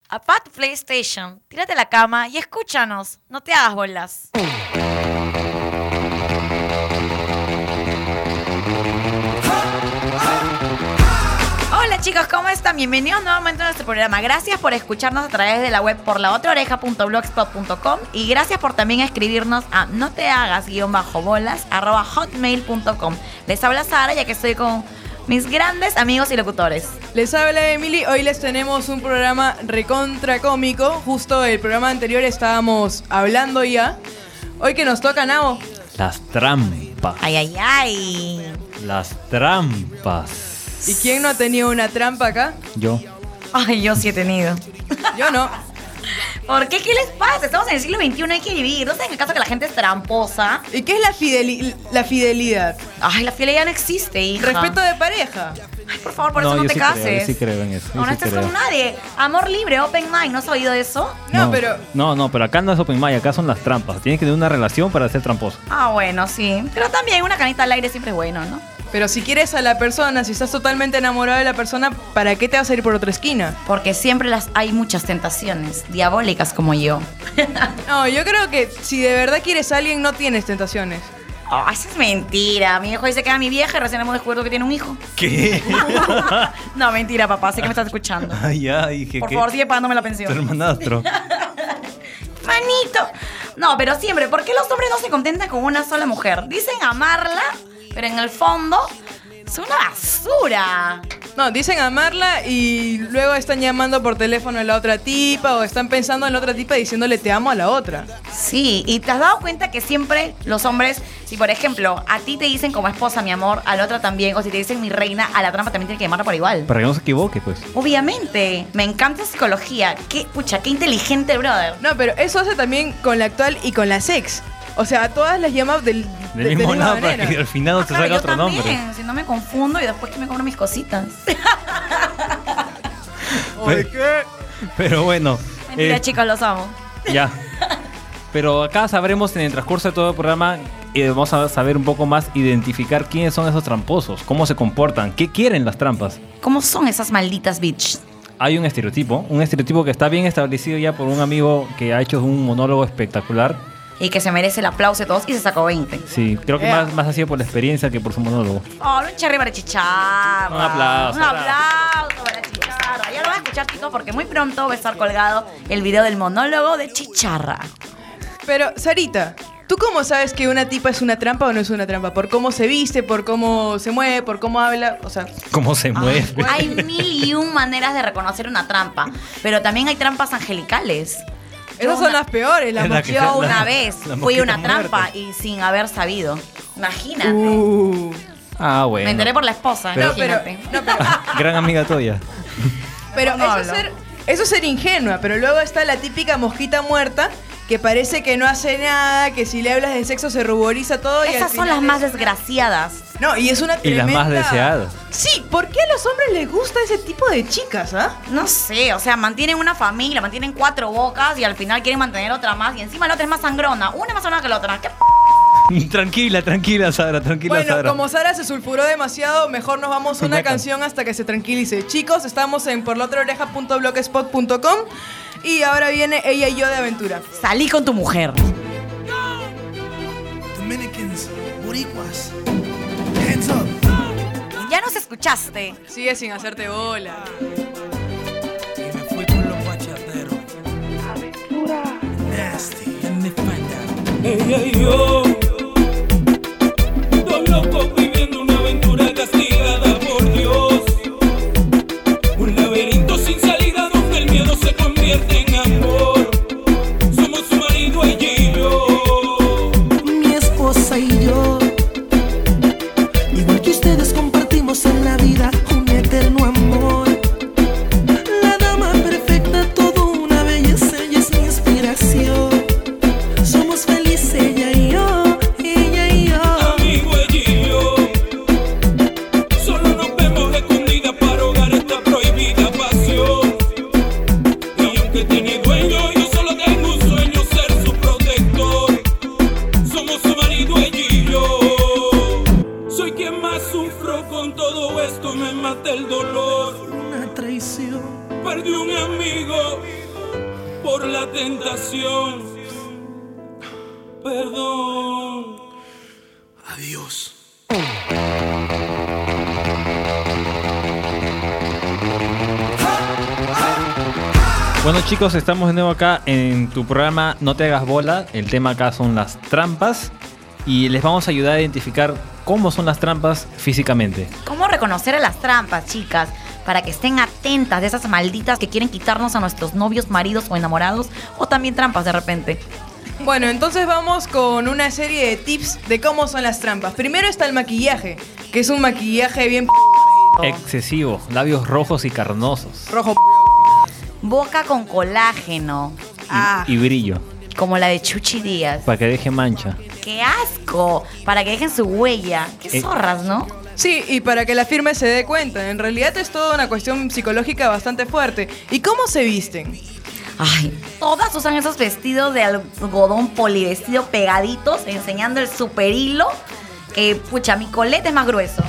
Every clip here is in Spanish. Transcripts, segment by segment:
Apaga tu PlayStation, tírate a la cama y escúchanos. No te hagas bolas. Hola chicos, ¿cómo están? Bienvenidos nuevamente a nuestro programa. Gracias por escucharnos a través de la web porlaotraoreja.blogspot.com y gracias por también escribirnos a notehagas_bolas@hotmail.com. Les habla Sara, ya que estoy con mis grandes amigos y locutores. Les habla Emily. Hoy les tenemos un programa recontra cómico. Justo el programa anterior estábamos hablando ya. Hoy que nos toca, Nao. Las trampas. Ay, ay, ay. Las trampas. ¿Y quién no ha tenido una trampa acá? Yo. Ay, yo sí he tenido. Yo no. ¿Por qué? ¿Qué les pasa? Estamos en el siglo XXI, hay que vivir. ¿No saben acaso que la gente es tramposa? ¿Y qué es la fidelidad? Ay, la fidelidad no existe, hija. Respeto de pareja. Ay, por favor, por eso no yo te sí cases. Creo, yo sí creo en eso. No, no estés con nadie. Amor libre, open mind. ¿No has oído eso? No, pero... No, pero acá no es open mind, acá son las trampas. Tienes que tener una relación para ser tramposo. Ah, bueno, sí. Pero también una canita al aire siempre es bueno, ¿no? Pero si quieres a la persona, si estás totalmente enamorado de la persona, ¿para qué te vas a ir por otra esquina? Porque siempre hay muchas tentaciones, diabólicas como yo. No, yo creo que si de verdad quieres a alguien, no tienes tentaciones. Oh, eso es mentira. Mi hijo dice que era mi vieja y recién hemos descubierto que tiene un hijo. ¿Qué? No, mentira, papá. Sé que me estás escuchando. Ay, ya, dije Por favor, sigue pagándome la pensión. Tu hermanastro. Manito. No, pero siempre, ¿por qué los hombres no se contentan con una sola mujer? Dicen amarla, pero en el fondo es una basura. No, dicen amarla y luego están llamando por teléfono a la otra tipa o están pensando en la otra tipa diciéndole te amo a la otra. Sí, y te has dado cuenta que siempre los hombres, si por ejemplo a ti te dicen como esposa, mi amor, a la otra también, o si te dicen mi reina, a la trampa también tiene que llamarla por igual. Para que no se equivoque, pues. Obviamente, me encanta psicología. Qué inteligente, brother. No, pero eso hace también con la actual y con la sex. O sea, a todas las llamas del mismo misma lado para manera. que al final no te Claro, salga yo otro también, nombre. si no me confundo y después que me cobro mis cositas. Pero bueno. Mentira, chicos, los amo. Ya. Pero acá sabremos en el transcurso de todo el programa vamos a saber un poco más, identificar quiénes son esos tramposos, cómo se comportan, qué quieren las trampas. ¿Cómo son esas malditas bitches? Hay un estereotipo que está bien establecido ya por un amigo que ha hecho un monólogo espectacular. Y que se merece el aplauso de todos y se sacó 20. Sí, creo que más ha sido por la experiencia que por su monólogo. Oh, un cherry para Chicharra. Un aplauso. Un aplauso para Chicharra. Ya lo van a escuchar, chicos, porque muy pronto va a estar colgado el video del monólogo de Chicharra. Pero, Sarita, ¿tú cómo sabes que una tipa es una trampa o no es una trampa? ¿Por cómo se viste? ¿Por cómo se mueve? ¿Por cómo habla? O sea... ¿Cómo se mueve? Hay 1001 maneras de reconocer una trampa. Pero también hay trampas angelicales. Esas son las peores, las Es la que- Yo una la- vez la fui mosquita una trampa muerta. y sin haber sabido. Imagínate. Ah, bueno. Me enteré por la esposa, Pero- imagínate. Gran amiga tuya. Pero No eso hablo. es ser ingenua, pero luego está la típica mosquita muerta que parece que no hace nada, que si le hablas de sexo se ruboriza todo. Y al Esas son final las más es- desgraciadas. No, y es una Y las tremenda... más deseadas. Sí, ¿por qué a los hombres les gusta ese tipo de chicas, ah? No sé, o sea, mantienen una familia, mantienen 4 bocas y al final quieren mantener otra más y encima la otra es más sangrona. Una es más sangrona que la otra. ¿Qué Tranquila, Sara, tranquila, Bueno, Sara. como Sara se sulfuró demasiado, mejor nos vamos a una Meca. canción hasta que se tranquilice. Chicos, estamos en porlaotraoreja.blogspot.com y ahora viene Ella y Yo de Aventura. Salí con tu mujer. Dominicans, Boricuas, hands up. Ya nos escuchaste. Sigue sin hacerte bola. Y me fui con los bachateros. Aventura. Nasty and the Fanta. Ella y yo, dos locos viviendo una aventura castigada por Dios. Un laberinto sin salida donde el miedo se convierte en amor. Somos su marido, ella y yo. Mi esposa y yo, igual que ustedes compartimos en la vida un eterno amor. La dama perfecta, todo una belleza, ella es mi inspiración. Somos felices ella y yo. por la tentación. Perdón. Adiós. Bueno, chicos, estamos de nuevo acá en tu programa No te hagas bola. El tema acá son las trampas y les vamos a ayudar a identificar cómo son las trampas físicamente. ¿Cómo reconocer a las trampas, chicas? Para que estén atentas de esas malditas que quieren quitarnos a nuestros novios, maridos o enamorados, o también trampas de repente. Bueno, entonces vamos con una serie de tips de cómo son las trampas. Primero está el maquillaje, que es un maquillaje bien Excesivo, labios rojos y carnosos rojo. Boca con colágeno, y brillo, como la de Chuchi Díaz. para que deje mancha. ¡Qué asco! Para que dejen su huella. ¡Qué zorras!, ¿no? Sí, y para que la firme se dé cuenta, en realidad es toda una cuestión psicológica bastante fuerte. ¿Y cómo se visten? Ay, todas usan esos vestidos de algodón polivestido pegaditos, enseñando el super hilo. Que, pucha, mi colete es más grueso.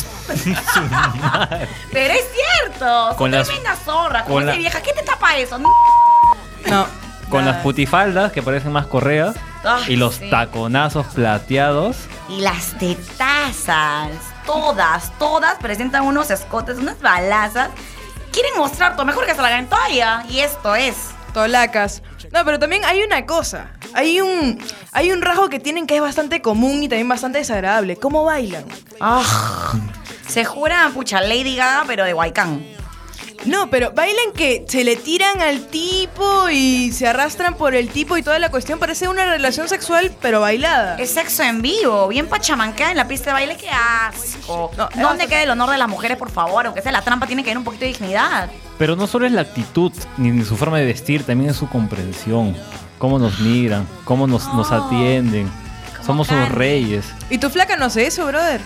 Pero es cierto, son Con las- tremenda zorra. Como con dice la- vieja, ¿qué te tapa eso? No. Con nada. las putifaldas que parecen más correas Ay, y los sí. taconazos plateados. Y las tetazas, todas presentan unos escotes, unas balazas. Quieren mostrar todo, mejor que se la hagan en toalla. Y esto es. Tolacas. No, pero también hay una cosa. Hay un rasgo que tienen que es bastante común y también bastante desagradable. ¿Cómo bailan? Se jura, pucha, Lady Gaga, pero de Huaycán. No, pero bailan que se le tiran al tipo y se arrastran por el tipo y toda la cuestión. Parece una relación sexual, pero bailada. Es sexo en vivo, bien pachamanca en la pista de baile, qué asco. No, ¿Dónde queda el honor de las mujeres, por favor? Aunque sea la trampa, tiene que haber un poquito de dignidad. Pero no solo es la actitud ni su forma de vestir, también es su comprensión. Cómo nos miran, cómo nos atienden. Como Somos sus Candy. reyes. ¿Y tu flaca no sé eso, brother?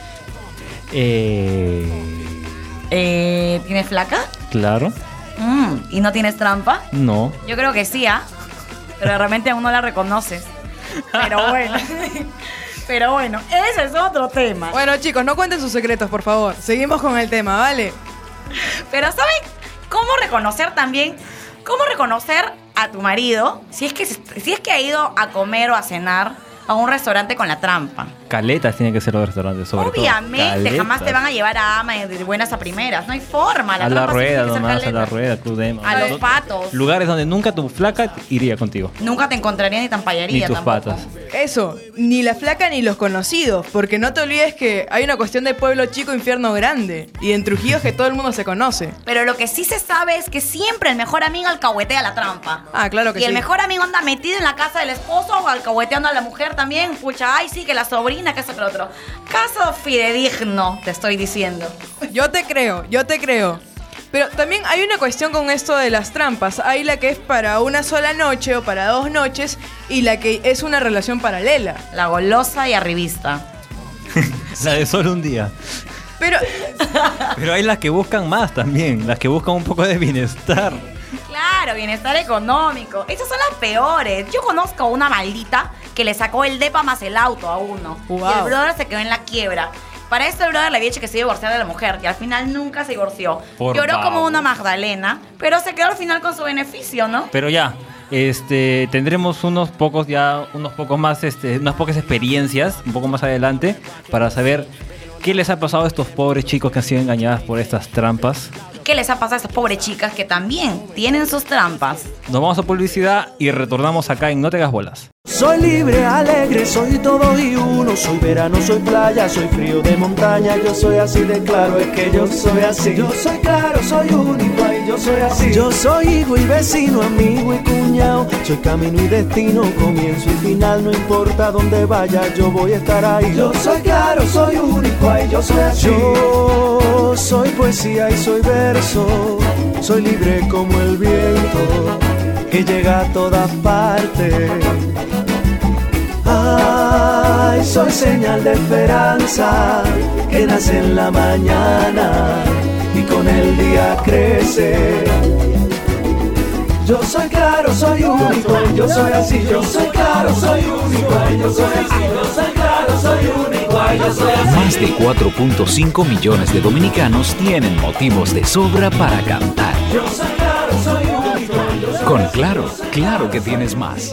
¿Tienes flaca? Claro. ¿Y no tienes trampa? No. Yo creo que sí, ¿ah? Pero realmente aún no la reconoces. Pero bueno. Pero bueno, ese es otro tema. Bueno, chicos, no cuenten sus secretos, por favor. Seguimos con el tema, ¿vale? Pero ¿saben cómo reconocer también? ¿Cómo reconocer a tu marido si es que ha ido a comer o a cenar a un restaurante con la trampa? Caletas tiene que ser los restaurantes, sobre Obviamente, todo. jamás te van a llevar a ama de buenas a primeras. No hay forma. A la trampa siempre rueda tiene que ser nomás, a la caleta. rueda, Club Demo. A los patos. Lugares donde nunca tu flaca iría contigo. Nunca te encontraría ni tan payaría Ni tus tampoco. patas. Eso, ni la flaca ni los conocidos. Porque no te olvides que hay una cuestión de pueblo chico, infierno grande. Y en Trujillo es que todo el mundo se conoce. Pero lo que sí se sabe es que siempre el mejor amigo alcahuetea la trampa. Ah, claro que Y sí. el mejor amigo anda metido en la casa del esposo o alcahueteando a la mujer también. Pucha, ay, sí, que la sobrina, que eso, que lo otro. Caso fidedigno, te estoy diciendo. Yo te creo. Pero también hay una cuestión con esto de las trampas. Hay la que es para una sola noche o para 2 noches y la que es una relación paralela. La golosa y arribista. La de solo un día. Pero Pero hay las que buscan más también. Las que buscan un poco de bienestar. Claro, bienestar económico. Esas son las peores. Yo conozco una maldita que le sacó el depa más el auto a uno. Wow. Y el brother se quedó en la quiebra. Para esto el brother le había dicho que se iba a divorciar de la mujer y al final nunca se divorció. Por Lloró como favor. una Magdalena, pero se quedó al final con su beneficio, ¿no? Pero ya, tendremos unas pocas experiencias un poco más adelante para saber qué les ha pasado a estos pobres chicos que han sido engañadas por estas trampas. ¿Y qué les ha pasado a esas pobres chicas que también tienen sus trampas? Nos vamos a publicidad y retornamos acá en No te hagas bolas. Soy libre, alegre, soy todo y uno. Soy verano, soy playa, soy frío de montaña. Yo soy así de claro, es que yo soy así. Yo soy claro, soy único y yo soy así. Yo soy hijo y vecino, amigo y cuñado. Soy camino y destino, comienzo y final. No importa dónde vaya, yo voy a estar ahí. Yo soy claro, soy único y yo soy así. Yo soy poesía y soy verso. Soy libre como el viento que llega a todas partes. Ay, soy señal de esperanza que nace en la mañana y con el día crece. Yo soy claro, soy único y yo soy así. Yo soy claro, soy único y yo soy así. Yo soy claro, soy único y yo soy así. Más de 4.5 millones de dominicanos tienen motivos de sobra para cantar. Yo soy claro, soy único y yo soy así. Con Claro, claro que tienes más.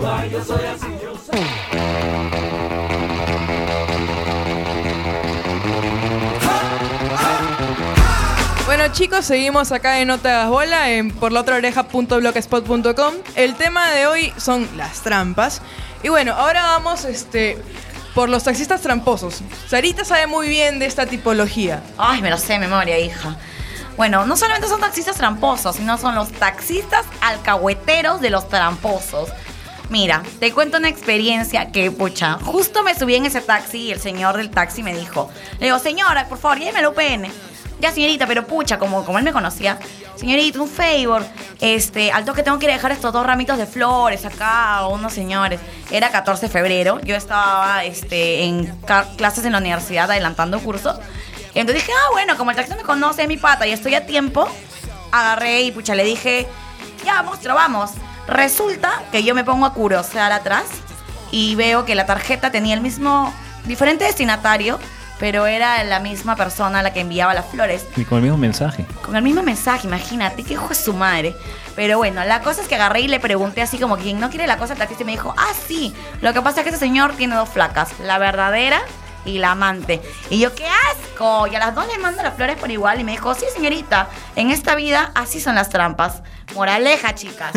Bueno chicos, seguimos acá en No Te Hagas Bola en porlaotraoreja.blogspot.com. El tema de hoy son las trampas. Y bueno, ahora vamos por los taxistas tramposos. Sarita sabe muy bien de esta tipología. Ay, me lo sé de memoria, hija. Bueno, no solamente son taxistas tramposos, sino son los taxistas alcahueteros de los tramposos. Mira, te cuento una experiencia que, pucha, justo me subí en ese taxi y el señor del taxi me dijo, le digo, señora, por favor, lléveme al UPN. Ya, señorita, pero pucha, como él me conocía, señorita, un favor, al toque tengo que ir a dejar estos 2 ramitos de flores acá a unos señores. Era 14 de febrero, yo estaba en clases en la universidad adelantando cursos. Y entonces dije, bueno, como el taxista me conoce, es mi pata y estoy a tiempo, agarré y pucha, le dije, ya, monstruo, vamos. Resulta que yo me pongo a curosear atrás y veo que la tarjeta tenía el mismo, diferente destinatario, pero era la misma persona a la que enviaba las flores. Y con el mismo mensaje. Con el mismo mensaje, imagínate, qué hijo de su madre. Pero bueno, la cosa es que agarré y le pregunté así como quien no quiere la cosa al taxista y me dijo, sí, lo que pasa es que ese señor tiene 2 flacas, la verdadera y la amante. Y yo, ¡qué asco! Y a las 2 les mando las flores por igual. Y me dijo, sí, señorita, en esta vida así son las trampas. Moraleja, chicas.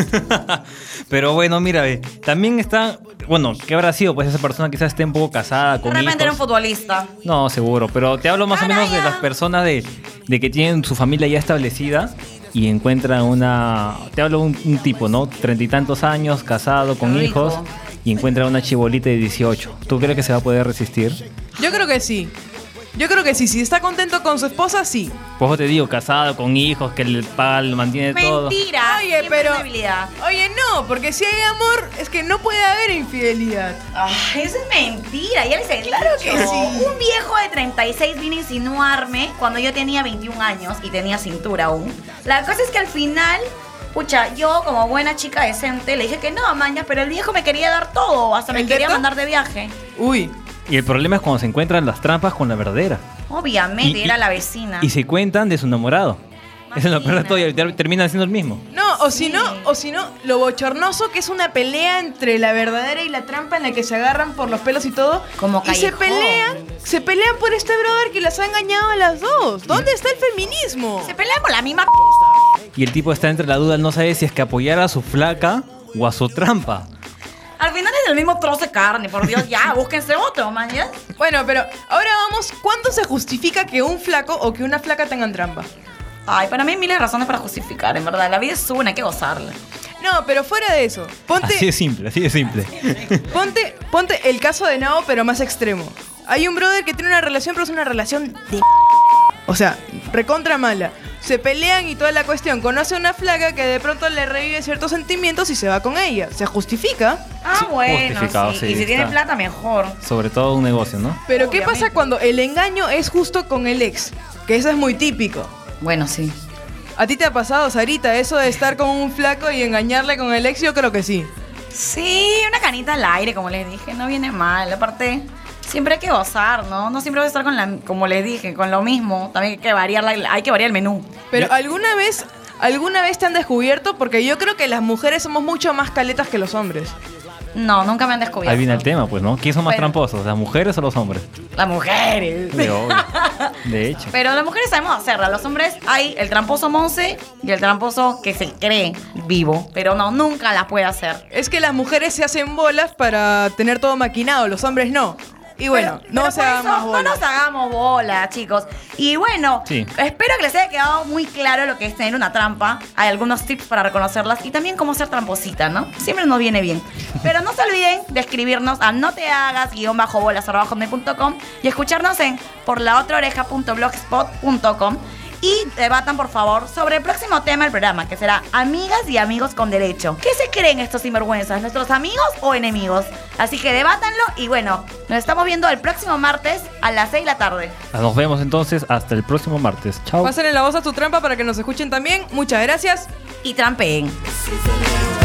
Pero bueno, mira, también está... Bueno, ¿qué habrá sido? Pues esa persona quizás esté un poco casada con De repente era un hijos. futbolista. No, seguro. Pero te hablo más o menos de las personas de que tienen su familia ya establecida y encuentran una... Te hablo un tipo, ¿no? 30 y tantos años, casado, con Rico. hijos, y encuentra una chibolita de 18. ¿Tú crees que se va a poder resistir? Yo creo que sí. Yo creo que sí. Si está contento con su esposa, sí. Pues te digo, casado, con hijos, que el paga, lo mantiene todo. Mentira. Oye, siempre pero... hay debilidad. Oye, no, porque si hay amor, es que no puede haber infidelidad. Ay, eso es mentira, ya les he dicho. Claro que sí. Un viejo de 36 vino a insinuarme cuando yo tenía 21 años y tenía cintura aún. La cosa es que al final, pucha, yo como buena chica decente le dije que no, maña, pero el viejo me quería dar todo, hasta me ¿El quería teto? mandar de viaje. Uy. Y el problema es cuando se encuentran las trampas con la verdadera. Obviamente, Y- era la vecina. Y se cuentan de su enamorado. Eso es lo peor de todo y termina siendo el mismo. No, o si no, lo bochornoso que es una pelea entre la verdadera y la trampa en la que se agarran por los pelos y todo. Como y se callejón. pelean por este brother que las ha engañado a las dos. ¿Dónde está el feminismo? Se pelean por la misma Y el tipo está entre la duda, no sabe si es que apoyar a su flaca o a su trampa. Al final es el mismo trozo de carne, por Dios, ya, búsquense otro, maña. Bueno, pero ahora vamos, ¿cuándo se justifica que un flaco o que una flaca tengan trampa? Ay, para mí hay miles de razones para justificar, en verdad. La vida es una, hay que gozarla. No, pero fuera de eso, Así de simple, así de simple. ponte el caso de Nao, pero más extremo. Hay un brother que tiene una relación, pero es una relación de... O sea, recontra mala. Se pelean y toda la cuestión. Conoce a una flaca que de pronto le revive ciertos sentimientos y se va con ella. ¿Se justifica? Ah, Sí, bueno, justificado, sí. sí, Y si tiene está. plata, mejor. Sobre todo un negocio, ¿no? Pero ¿qué Obviamente. pasa cuando el engaño es justo con el ex? Que eso es muy típico. Bueno, sí. ¿A ti te ha pasado, Sarita, eso de estar con un flaco y engañarle con el ex? Yo creo que sí. Sí, una canita al aire, como les dije, no viene mal. Aparte, siempre hay que gozar, ¿no? No siempre voy a estar con como les dije, con lo mismo. También hay que variar, hay que variar el menú. Pero ¿alguna vez te han descubierto? Porque yo creo que las mujeres somos mucho más caletas que los hombres. No, nunca me han descubierto. Ahí viene el tema, pues, ¿no? ¿Quién son más Bueno. tramposos, las mujeres o los hombres? Las mujeres. De obvio. De hecho. Pero las mujeres sabemos hacerla. Los hombres hay el tramposo monce y el tramposo que se cree vivo. Pero no, nunca la puede hacer. Es que las mujeres se hacen bolas para tener todo maquinado, los hombres no. Y bueno, Pero no por se hagan eso más no bolas. nos hagamos bola, chicos. Y bueno, Sí. espero que les haya quedado muy claro lo que es tener una trampa. Hay algunos tips para reconocerlas y también cómo ser tramposita, ¿no? Siempre nos viene bien. Pero no se olviden de escribirnos a notehagas_bolas@hotmail.com y escucharnos en porlaotraoreja.blogspot.com. Y debatan, por favor, sobre el próximo tema del programa, que será Amigas y Amigos con Derecho. ¿Qué se creen estos sinvergüenzas? ¿Nuestros amigos o enemigos? Así que debátanlo y bueno, nos estamos viendo el próximo martes a las 6 de la tarde. Nos vemos entonces hasta el próximo martes. Chao. Pásenle la voz a tu trampa para que nos escuchen también. Muchas gracias. Y trampeen. This is a little